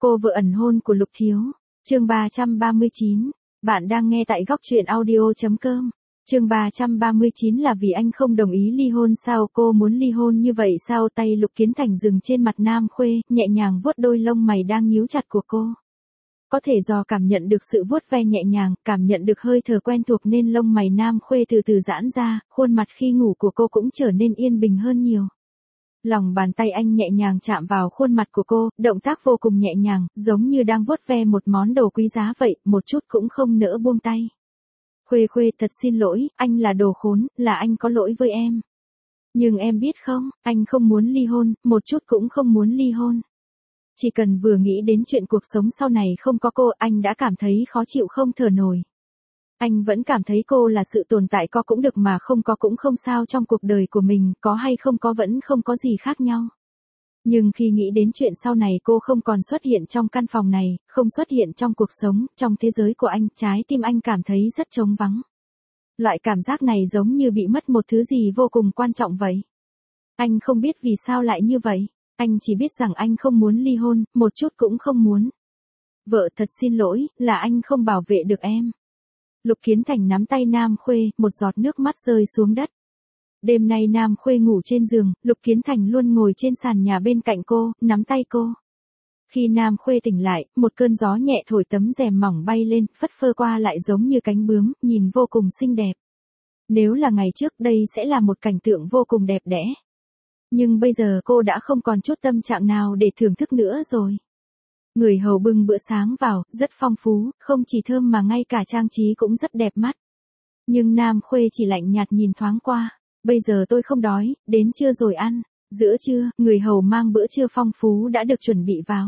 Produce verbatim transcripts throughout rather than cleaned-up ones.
Cô vợ ẩn hôn của Lục Thiếu. Chương ba trăm ba mươi chín. Bạn đang nghe tại góc truyện audio chấm com. Chương ba trăm ba mươi chín là vì anh không đồng ý ly hôn sao? Cô muốn ly hôn như vậy sao? Tay Lục Kiến Thành dừng trên mặt Nam Khuê, nhẹ nhàng vuốt đôi lông mày đang nhíu chặt của cô. Có thể do cảm nhận được sự vuốt ve nhẹ nhàng, cảm nhận được hơi thở quen thuộc nên lông mày Nam Khuê từ từ giãn ra, khuôn mặt khi ngủ của cô cũng trở nên yên bình hơn nhiều. Lòng bàn tay anh nhẹ nhàng chạm vào khuôn mặt của cô, động tác vô cùng nhẹ nhàng, giống như đang vuốt ve một món đồ quý giá vậy, một chút cũng không nỡ buông tay. Khuê Khuê, thật xin lỗi, anh là đồ khốn, là anh có lỗi với em. Nhưng em biết không, anh không muốn ly hôn, một chút cũng không muốn ly hôn. Chỉ cần vừa nghĩ đến chuyện cuộc sống sau này không có cô, anh đã cảm thấy khó chịu không thở nổi. Anh vẫn cảm thấy cô là sự tồn tại có cũng được mà không có cũng không sao trong cuộc đời của mình, có hay không có vẫn không có gì khác nhau. Nhưng khi nghĩ đến chuyện sau này cô không còn xuất hiện trong căn phòng này, không xuất hiện trong cuộc sống, trong thế giới của anh, trái tim anh cảm thấy rất trống vắng. Loại cảm giác này giống như bị mất một thứ gì vô cùng quan trọng vậy. Anh không biết vì sao lại như vậy, anh chỉ biết rằng anh không muốn ly hôn, một chút cũng không muốn. Vợ, thật xin lỗi, là anh không bảo vệ được em. Lục Kiến Thành nắm tay Nam Khuê, một giọt nước mắt rơi xuống đất. Đêm nay Nam Khuê ngủ trên giường, Lục Kiến Thành luôn ngồi trên sàn nhà bên cạnh cô, nắm tay cô. Khi Nam Khuê tỉnh lại, một cơn gió nhẹ thổi tấm rèm mỏng bay lên, phất phơ qua lại giống như cánh bướm, nhìn vô cùng xinh đẹp. Nếu là ngày trước đây sẽ là một cảnh tượng vô cùng đẹp đẽ. Nhưng bây giờ cô đã không còn chút tâm trạng nào để thưởng thức nữa rồi. Người hầu bưng bữa sáng vào, rất phong phú, không chỉ thơm mà ngay cả trang trí cũng rất đẹp mắt. Nhưng Nam Khuê chỉ lạnh nhạt nhìn thoáng qua. Bây giờ tôi không đói, đến trưa rồi ăn. Giữa trưa, người hầu mang bữa trưa phong phú đã được chuẩn bị vào.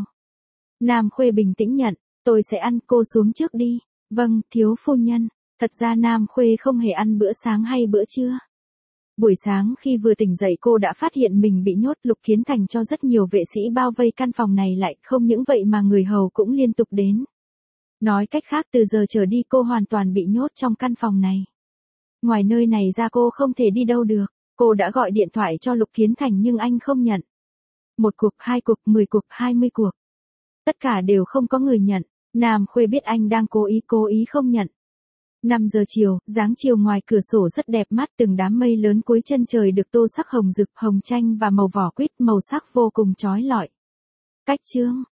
Nam Khuê bình tĩnh nhận, tôi sẽ ăn, cô xuống trước đi. Vâng, thiếu phu nhân. Thật ra Nam Khuê không hề ăn bữa sáng hay bữa trưa. Buổi sáng khi vừa tỉnh dậy cô đã phát hiện mình bị nhốt. Lục Kiến Thành cho rất nhiều vệ sĩ bao vây căn phòng này lại, không những vậy mà người hầu cũng liên tục đến. Nói cách khác từ giờ trở đi cô hoàn toàn bị nhốt trong căn phòng này. Ngoài nơi này ra cô không thể đi đâu được. Cô đã gọi điện thoại cho Lục Kiến Thành nhưng anh không nhận. Một cuộc, hai cuộc, mười cuộc, hai mươi cuộc. Tất cả đều không có người nhận. Nam Khuê biết anh đang cố ý cố ý không nhận. năm giờ chiều, dáng chiều ngoài cửa sổ rất đẹp mắt, từng đám mây lớn cuối chân trời được tô sắc hồng rực, hồng chanh và màu vỏ quýt, màu sắc vô cùng chói lọi. Cách chương